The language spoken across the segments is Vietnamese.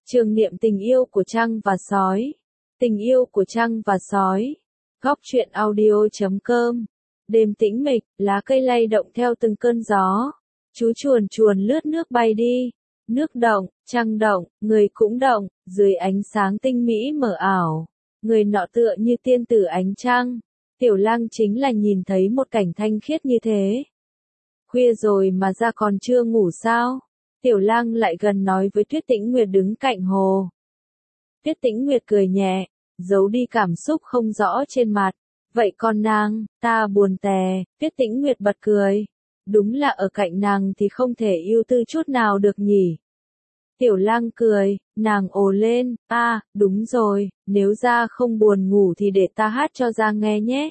Trường niệm tình yêu của trăng và sói. Tình yêu của trăng và sói. Góc truyện audio.com. Đêm tĩnh mịch, lá cây lay động theo từng cơn gió. Chú chuồn chuồn lướt nước bay đi. Nước động, trăng động, người cũng động, dưới ánh sáng tinh mỹ mờ ảo. Người nọ tựa như tiên tử ánh trăng. Tiểu Lang chính là nhìn thấy một cảnh thanh khiết như thế. Khuya rồi mà ra còn chưa ngủ sao? Tiểu Lang lại gần nói với Tuyết Tĩnh Nguyệt đứng cạnh hồ. Tuyết Tĩnh Nguyệt cười nhẹ, giấu đi cảm xúc không rõ trên mặt. Vậy còn nàng, ta buồn tè. Tuyết Tĩnh Nguyệt bật cười. Đúng là ở cạnh nàng thì không thể ưu tư chút nào được nhỉ. Tiểu Lang cười, nàng ồ lên, đúng rồi, nếu ra không buồn ngủ thì để ta hát cho ra nghe nhé.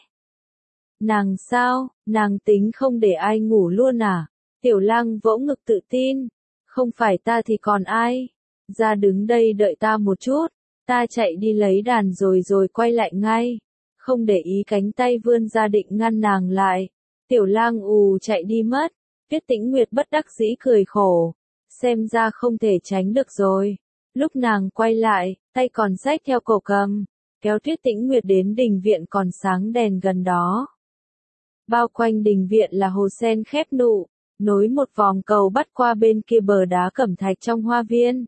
Nàng sao, nàng tính không để ai ngủ luôn à? Tiểu Lang vỗ ngực tự tin. Không phải ta thì còn ai? Ra đứng đây đợi ta một chút, ta chạy đi lấy đàn rồi quay lại ngay. Không để ý cánh tay vươn ra định ngăn nàng lại. Tiểu Lang chạy đi mất. Tuyết Tĩnh Nguyệt bất đắc dĩ cười khổ. Xem ra không thể tránh được rồi. Lúc nàng quay lại, tay còn xách theo cổ cầm, kéo Tuyết Tĩnh Nguyệt đến đình viện còn sáng đèn gần đó. Bao quanh đình viện là hồ sen khép nụ, nối một vòng cầu bắt qua bên kia bờ đá cẩm thạch trong hoa viên.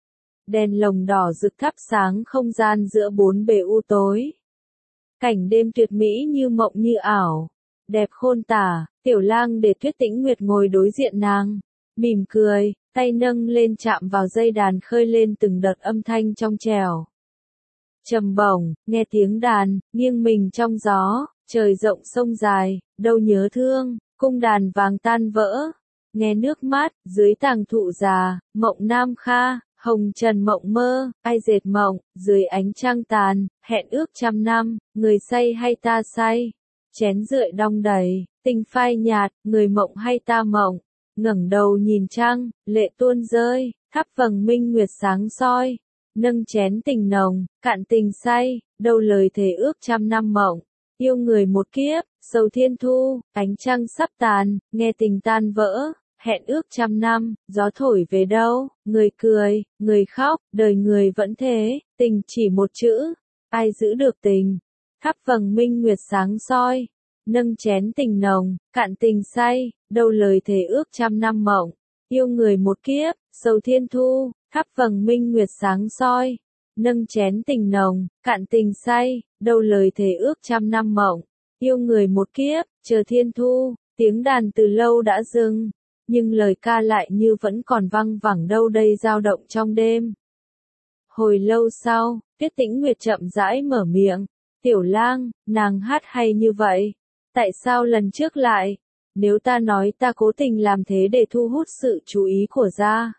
Đèn lồng đỏ rực thắp sáng không gian giữa bốn bề u tối. Cảnh đêm tuyệt mỹ như mộng như ảo, đẹp khôn tả. Tiểu Lang để Tuyết Tĩnh Nguyệt ngồi đối diện nàng, mỉm cười, tay nâng lên chạm vào dây đàn khơi lên từng đợt âm thanh trong trẻo. Trầm bổng, nghe tiếng đàn, nghiêng mình trong gió, trời rộng sông dài, đâu nhớ thương, cung đàn vàng tan vỡ, nghe nước mát, dưới tàng thụ già, mộng nam kha, hồng trần mộng mơ, ai dệt mộng, dưới ánh trăng tàn, hẹn ước trăm năm, người say hay ta say, chén rượu đong đầy, tình phai nhạt, người mộng hay ta mộng, ngẩng đầu nhìn trăng, lệ tuôn rơi, thắp vầng minh nguyệt sáng soi, nâng chén tình nồng, cạn tình say, đâu lời thề ước trăm năm mộng. Yêu người một kiếp, sầu thiên thu, ánh trăng sắp tàn, nghe tình tan vỡ, hẹn ước trăm năm, gió thổi về đâu, người cười, người khóc, đời người vẫn thế, tình chỉ một chữ, ai giữ được tình, thắp vầng minh nguyệt sáng soi, nâng chén tình nồng, cạn tình say, đâu lời thề ước trăm năm mộng, yêu người một kiếp, sầu thiên thu, thắp vầng minh nguyệt sáng soi. Nâng chén tình nồng, cạn tình say, đâu lời thề ước trăm năm mộng, yêu người một kiếp, chờ thiên thu, tiếng đàn từ lâu đã dừng, nhưng lời ca lại như vẫn còn văng vẳng đâu đây dao động trong đêm. Hồi lâu sau, Tuyết Tĩnh Nguyệt chậm rãi mở miệng, Tiểu Lang, nàng hát hay như vậy, tại sao lần trước lại, nếu ta nói ta cố tình làm thế để thu hút sự chú ý của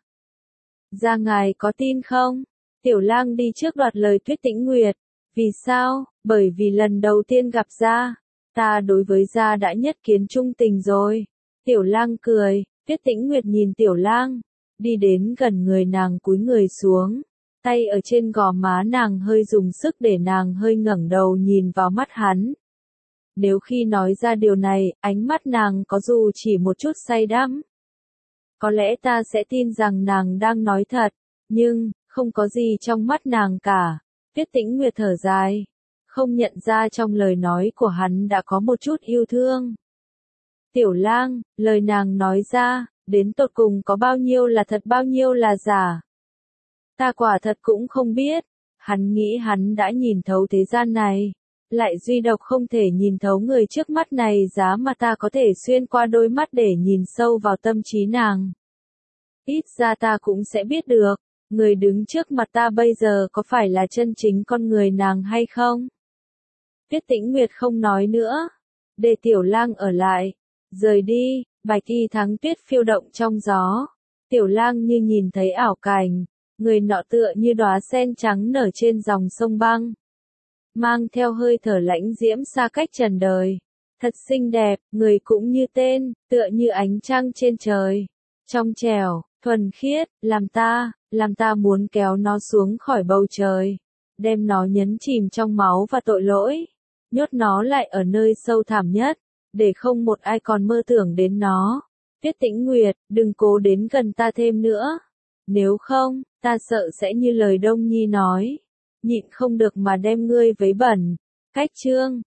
gia ngài có tin không? Tiểu Lang đi trước đoạt lời Tuyết Tĩnh Nguyệt. Vì sao? Bởi vì lần đầu tiên gặp gia, ta đối với gia đã nhất kiến trung tình rồi. Tiểu Lang cười, Tuyết Tĩnh Nguyệt nhìn Tiểu Lang, đi đến gần người nàng cúi người xuống, tay ở trên gò má nàng hơi dùng sức để nàng hơi ngẩng đầu nhìn vào mắt hắn. Nếu khi nói ra điều này, ánh mắt nàng có dù chỉ một chút say đắm, có lẽ ta sẽ tin rằng nàng đang nói thật, nhưng không có gì trong mắt nàng cả. Tuyết Tĩnh Nguyệt thở dài, không nhận ra trong lời nói của hắn đã có một chút yêu thương. Tiểu Lang, lời nàng nói ra, đến tột cùng có bao nhiêu là thật bao nhiêu là giả? Ta quả thật cũng không biết. Hắn nghĩ hắn đã nhìn thấu thế gian này, lại duy độc không thể nhìn thấu người trước mắt này, giá mà ta có thể xuyên qua đôi mắt để nhìn sâu vào tâm trí nàng. Ít ra ta cũng sẽ biết được, người đứng trước mặt ta bây giờ có phải là chân chính con người nàng hay không? Tuyết Tĩnh Nguyệt không nói nữa, để Tiểu Lang ở lại, rời đi, bạch y thắng tuyết phiêu động trong gió. Tiểu Lang như nhìn thấy ảo cảnh, người nọ tựa như đóa sen trắng nở trên dòng sông băng, mang theo hơi thở lãnh diễm xa cách trần đời. Thật xinh đẹp, người cũng như tên, tựa như ánh trăng trên trời, trong trẻo, thuần khiết, làm ta muốn kéo nó xuống khỏi bầu trời, đem nó nhấn chìm trong máu và tội lỗi, nhốt nó lại ở nơi sâu thẳm nhất, để không một ai còn mơ tưởng đến nó. Tuyết Tĩnh Nguyệt, đừng cố đến gần ta thêm nữa. Nếu không, ta sợ sẽ như lời Đông Nhi nói, nhịn không được mà đem ngươi vấy bẩn. Cách chương